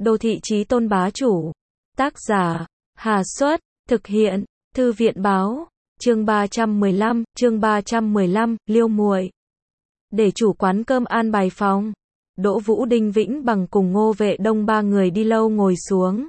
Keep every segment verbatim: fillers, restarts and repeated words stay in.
Đô thị chí tôn bá chủ. Tác giả, Hà Xuất, thực hiện, Thư viện báo, chương ba trăm mười lăm, chương ba trăm mười lăm, Liêu muội. Để chủ quán cơm an bài phòng. Đỗ Vũ, Đinh Vĩnh Bằng cùng Ngô Vệ Đông ba người đi lâu ngồi xuống.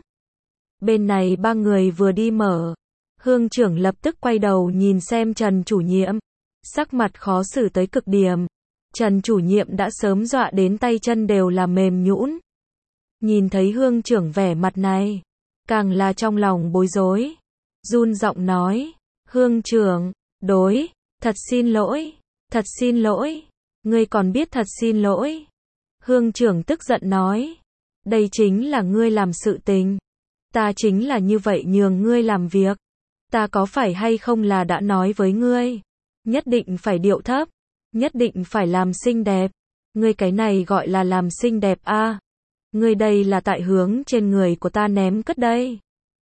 Bên này ba người vừa đi mở. Hương trưởng lập tức quay đầu nhìn xem Trần chủ nhiệm. Sắc mặt khó xử tới cực điểm. Trần chủ nhiệm đã sớm dọa đến tay chân đều là mềm nhũn. Nhìn thấy hương trưởng vẻ mặt này, càng là trong lòng bối rối. Run giọng nói, hương trưởng, đối, thật xin lỗi, thật xin lỗi, ngươi còn biết thật xin lỗi. Hương trưởng tức giận nói, đây chính là ngươi làm sự tình. Ta chính là như vậy nhường ngươi làm việc. Ta có phải hay không là đã nói với ngươi, nhất định phải điệu thấp, nhất định phải làm xinh đẹp. Ngươi cái này gọi là làm xinh đẹp a? À? Ngươi đây là tại hướng trên người của ta ném cất đây.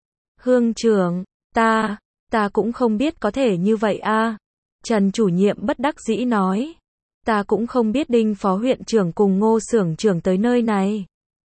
Hương trưởng, ta, ta cũng không biết có thể như vậy a. À? Trần chủ nhiệm bất đắc dĩ nói, ta cũng không biết Đinh phó huyện trưởng cùng Ngô xưởng trưởng tới nơi này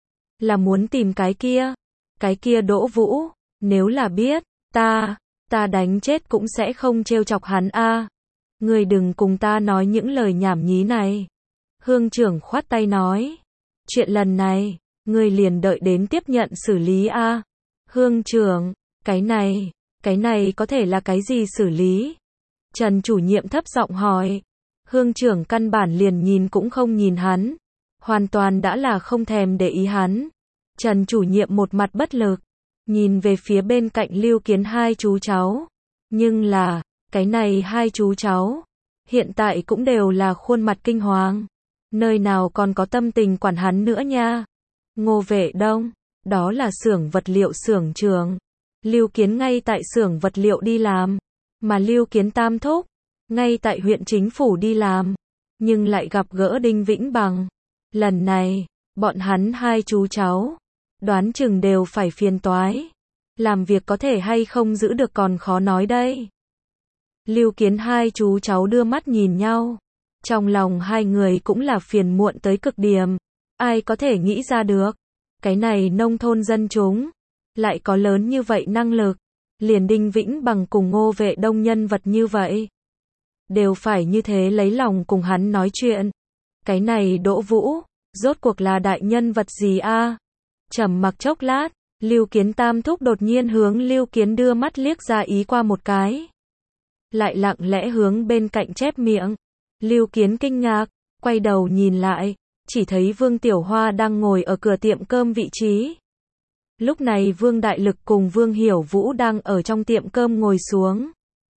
là muốn tìm cái kia, cái kia Đỗ Vũ, nếu là biết, ta, ta đánh chết cũng sẽ không trêu chọc hắn a. À. Ngươi đừng cùng ta nói những lời nhảm nhí này. Hương trưởng khoát tay nói, chuyện lần này, ngươi liền đợi đến tiếp nhận xử lý a. À. Hương trưởng, cái này, cái này có thể là cái gì xử lý? Trần chủ nhiệm thấp giọng hỏi. Hương trưởng căn bản liền nhìn cũng không nhìn hắn, hoàn toàn đã là không thèm để ý hắn. Trần chủ nhiệm một mặt bất lực, nhìn về phía bên cạnh Lưu Kiến hai chú cháu. Nhưng là, cái này hai chú cháu, hiện tại cũng đều là khuôn mặt kinh hoàng. Nơi nào còn có tâm tình quản hắn nữa nha. Ngô Vệ Đông, đó là xưởng vật liệu xưởng trưởng. Lưu Kiến ngay tại xưởng vật liệu đi làm, mà Lưu Kiến tam thúc, ngay tại huyện chính phủ đi làm, nhưng lại gặp gỡ Đinh Vĩnh Bằng. Lần này, bọn hắn hai chú cháu, đoán chừng đều phải phiền toái. Làm việc có thể hay không giữ được còn khó nói đây. Lưu Kiến hai chú cháu đưa mắt nhìn nhau. Trong lòng hai người cũng là phiền muộn tới cực điểm. Ai có thể nghĩ ra được, cái này nông thôn dân chúng, lại có lớn như vậy năng lực. Liền Đinh Vĩnh Bằng cùng Ngô Vệ Đông nhân vật như vậy, đều phải như thế lấy lòng cùng hắn nói chuyện. Cái này Đỗ Vũ, rốt cuộc là đại nhân vật gì a? À? Trầm mặc chốc lát, Lưu Kiến tam thúc đột nhiên hướng Lưu Kiến đưa mắt liếc ra ý qua một cái. Lại lặng lẽ hướng bên cạnh chép miệng. Lưu Kiến kinh ngạc, quay đầu nhìn lại, chỉ thấy Vương Tiểu Hoa đang ngồi ở cửa tiệm cơm vị trí. Lúc này Vương Đại Lực cùng Vương Hiểu Vũ đang ở trong tiệm cơm ngồi xuống.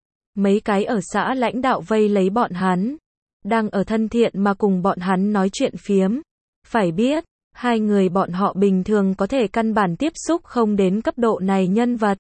Mấy cái ở xã lãnh đạo vây lấy bọn hắn, đang ở thân thiện mà cùng bọn hắn nói chuyện phiếm. Phải biết, hai người bọn họ bình thường có thể căn bản tiếp xúc không đến cấp độ này nhân vật.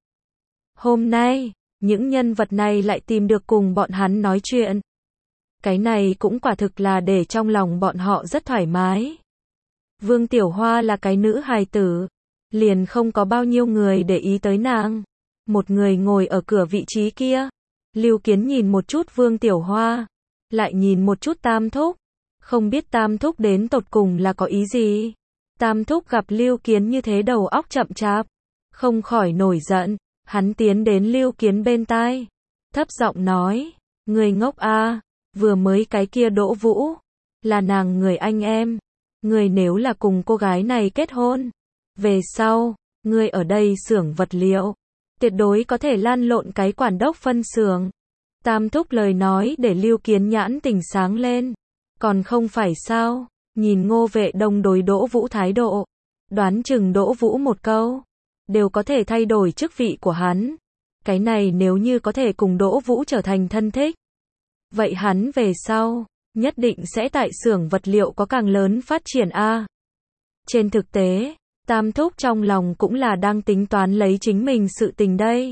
Hôm nay, những nhân vật này lại tìm được cùng bọn hắn nói chuyện. Cái này cũng quả thực là để trong lòng bọn họ rất thoải mái. Vương Tiểu Hoa là cái nữ hài tử, liền không có bao nhiêu người để ý tới nàng. Một người ngồi ở cửa vị trí kia. Lưu Kiến nhìn một chút Vương Tiểu Hoa, lại nhìn một chút Tam Thúc. Không biết Tam Thúc đến tột cùng là có ý gì. Tam Thúc gặp Lưu Kiến như thế đầu óc chậm chạp, không khỏi nổi giận. Hắn tiến đến Lưu Kiến bên tai, thấp giọng nói, người ngốc a, à, vừa mới cái kia Đỗ Vũ, là nàng người anh em. Người nếu là cùng cô gái này kết hôn, về sau, người ở đây xưởng vật liệu, tuyệt đối có thể lan lộn cái quản đốc phân xưởng. Tam Thúc lời nói để Lưu Kiến nhãn tỉnh sáng lên. Còn không phải sao, nhìn Ngô Vệ Đông đối Đỗ Vũ thái độ, đoán chừng Đỗ Vũ một câu, đều có thể thay đổi chức vị của hắn. Cái này nếu như có thể cùng Đỗ Vũ trở thành thân thích, vậy hắn về sau, nhất định sẽ tại xưởng vật liệu có càng lớn phát triển a. À. Trên thực tế, Tam Thúc trong lòng cũng là đang tính toán lấy chính mình sự tình đây.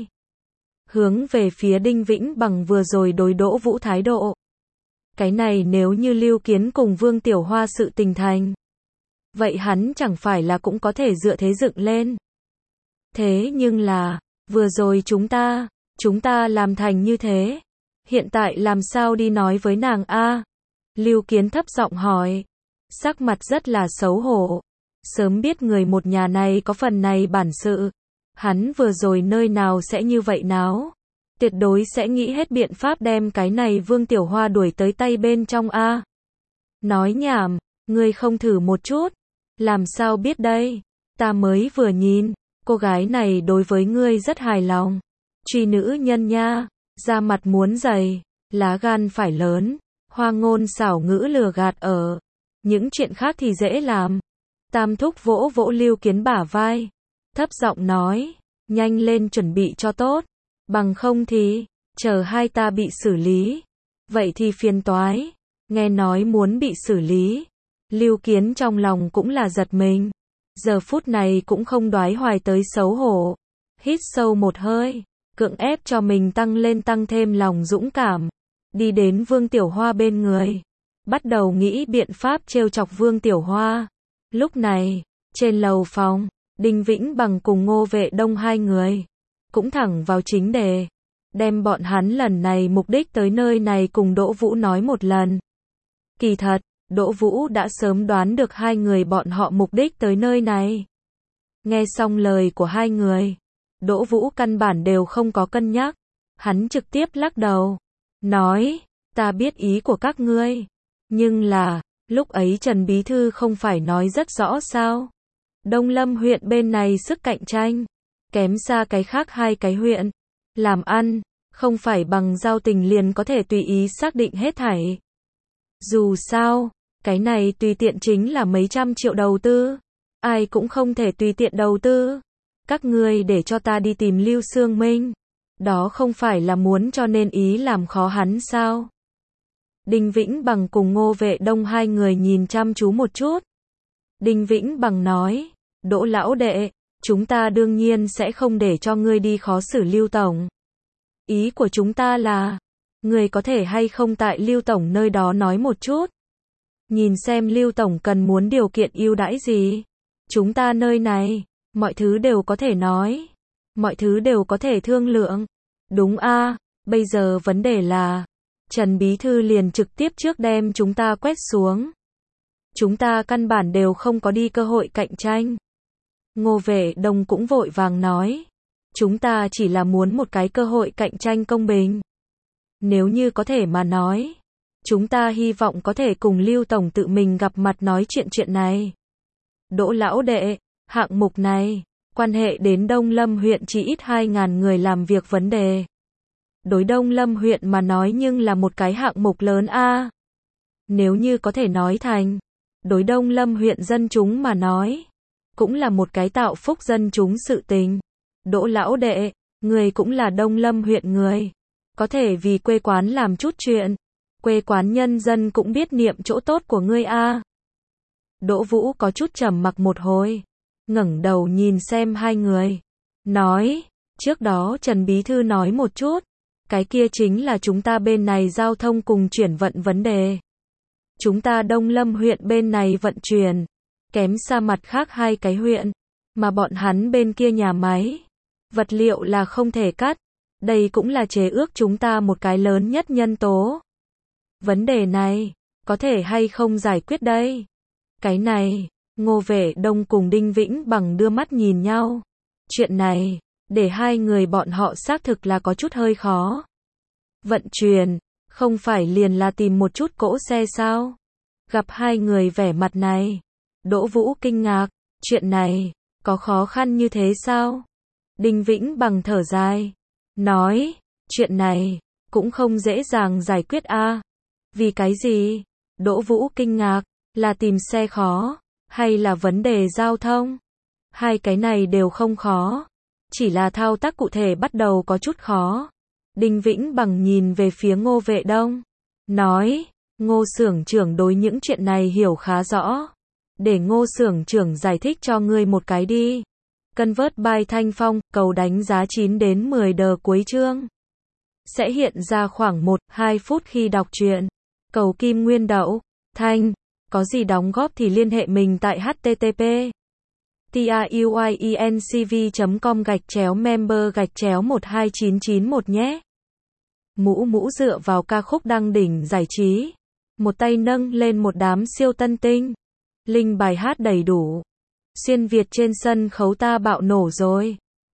Hướng về phía Đinh Vĩnh Bằng vừa rồi đối Đỗ Vũ thái độ. Cái này nếu như Lưu Kiến cùng Vương Tiểu Hoa sự tình thành, vậy hắn chẳng phải là cũng có thể dựa thế dựng lên. Thế nhưng là, vừa rồi chúng ta, chúng ta làm thành như thế. Hiện tại làm sao đi nói với nàng a? Lưu Kiến thấp giọng hỏi. Sắc mặt rất là xấu hổ. Sớm biết người một nhà này có phần này bản sự. Hắn vừa rồi nơi nào sẽ như vậy náo. Tuyệt đối sẽ nghĩ hết biện pháp đem cái này Vương Tiểu Hoa đuổi tới tay bên trong a. Nói nhảm, ngươi không thử một chút. Làm sao biết đây? Ta mới vừa nhìn, cô gái này đối với ngươi rất hài lòng. Truy nữ nhân nha, da mặt muốn dày, lá gan phải lớn, hoa ngôn xảo ngữ lừa gạt ở. Những chuyện khác thì dễ làm. Tam thúc vỗ vỗ Lưu Kiến bả vai, thấp giọng nói, nhanh lên chuẩn bị cho tốt, bằng không thì, chờ hai ta bị xử lý. Vậy thì phiền toái, nghe nói muốn bị xử lý. Lưu Kiến trong lòng cũng là giật mình, giờ phút này cũng không đoái hoài tới xấu hổ. Hít sâu một hơi, cưỡng ép cho mình tăng lên tăng thêm lòng dũng cảm. Đi đến Vương Tiểu Hoa bên người, bắt đầu nghĩ biện pháp trêu chọc Vương Tiểu Hoa. Lúc này, trên lầu phòng, Đinh Vĩnh Bằng cùng Ngô Vệ Đông hai người, cũng thẳng vào chính đề, đem bọn hắn lần này mục đích tới nơi này cùng Đỗ Vũ nói một lần. Kỳ thật, Đỗ Vũ đã sớm đoán được hai người bọn họ mục đích tới nơi này. Nghe xong lời của hai người, Đỗ Vũ căn bản đều không có cân nhắc, hắn trực tiếp lắc đầu, nói, ta biết ý của các ngươi, nhưng là, lúc ấy Trần Bí Thư không phải nói rất rõ sao? Đông Lâm huyện bên này sức cạnh tranh, kém xa cái khác hai cái huyện. Làm ăn, không phải bằng giao tình liền có thể tùy ý xác định hết thảy. Dù sao, cái này tùy tiện chính là mấy trăm triệu đầu tư. Ai cũng không thể tùy tiện đầu tư. Các ngươi để cho ta đi tìm Lưu Sương Minh. Đó không phải là muốn cho nên ý làm khó hắn sao? Đinh Vĩnh Bằng cùng Ngô Vệ Đông hai người nhìn chăm chú một chút. Đinh Vĩnh Bằng nói, Đỗ lão đệ, chúng ta đương nhiên sẽ không để cho ngươi đi khó xử Lưu Tổng. Ý của chúng ta là, ngươi có thể hay không tại Lưu Tổng nơi đó nói một chút. Nhìn xem Lưu Tổng cần muốn điều kiện ưu đãi gì. Chúng ta nơi này, mọi thứ đều có thể nói. Mọi thứ đều có thể thương lượng. Đúng a, bây giờ vấn đề là, Trần Bí Thư liền trực tiếp trước đem chúng ta quét xuống. Chúng ta căn bản đều không có đi cơ hội cạnh tranh. Ngô Vệ Đông cũng vội vàng nói, chúng ta chỉ là muốn một cái cơ hội cạnh tranh công bình. Nếu như có thể mà nói, chúng ta hy vọng có thể cùng Lưu Tổng tự mình gặp mặt nói chuyện chuyện này. Đỗ lão đệ, hạng mục này, quan hệ đến Đông Lâm huyện chỉ ít hai nghìn người làm việc vấn đề. Đối Đông Lâm huyện mà nói nhưng là một cái hạng mục lớn a. Nếu như có thể nói thành, đối Đông Lâm huyện dân chúng mà nói, cũng là một cái tạo phúc dân chúng sự tình. Đỗ lão đệ, người cũng là Đông Lâm huyện người, có thể vì quê quán làm chút chuyện, quê quán nhân dân cũng biết niệm chỗ tốt của ngươi a. Đỗ Vũ có chút trầm mặc một hồi, ngẩng đầu nhìn xem hai người, nói, trước đó Trần Bí Thư nói một chút, cái kia chính là chúng ta bên này giao thông cùng chuyển vận vấn đề. Chúng ta Đông Lâm huyện bên này vận chuyển, kém xa mặt khác hai cái huyện, mà bọn hắn bên kia nhà máy, vật liệu là không thể cắt, đây cũng là chế ước chúng ta một cái lớn nhất nhân tố. Vấn đề này, có thể hay không giải quyết đây? Cái này, Ngô Vệ Đông cùng Đinh Vĩnh Bằng đưa mắt nhìn nhau. Chuyện này, để hai người bọn họ xác thực là có chút hơi khó. Vận chuyển, không phải liền là tìm một chút cỗ xe sao? Gặp hai người vẻ mặt này, Đỗ Vũ kinh ngạc, chuyện này, có khó khăn như thế sao? Đinh Vĩnh Bằng thở dài, nói, chuyện này, cũng không dễ dàng giải quyết a. Vì cái gì? Đỗ Vũ kinh ngạc, là tìm xe khó, hay là vấn đề giao thông? Hai cái này đều không khó, chỉ là thao tác cụ thể bắt đầu có chút khó. Đinh Vĩnh Bằng nhìn về phía Ngô Vệ Đông, nói, Ngô xưởng trưởng đối những chuyện này hiểu khá rõ. Để Ngô xưởng trưởng giải thích cho ngươi một cái đi. Convert by Thanh Phong, cầu đánh giá chín đến mười đờ cuối chương. Sẽ hiện ra khoảng một đến hai phút khi đọc truyện. Cầu kim nguyên đậu, Thanh, có gì đóng góp thì liên hệ mình tại http truyencv chấm com gạch chéo member gạch chéo một hai chín chín một nhé. Mũ mũ dựa vào ca khúc đăng đỉnh giải trí. Một tay nâng lên một đám siêu tân tinh. Link bài hát đầy đủ. Xuyên Việt trên sân khấu ta bạo nổ rồi.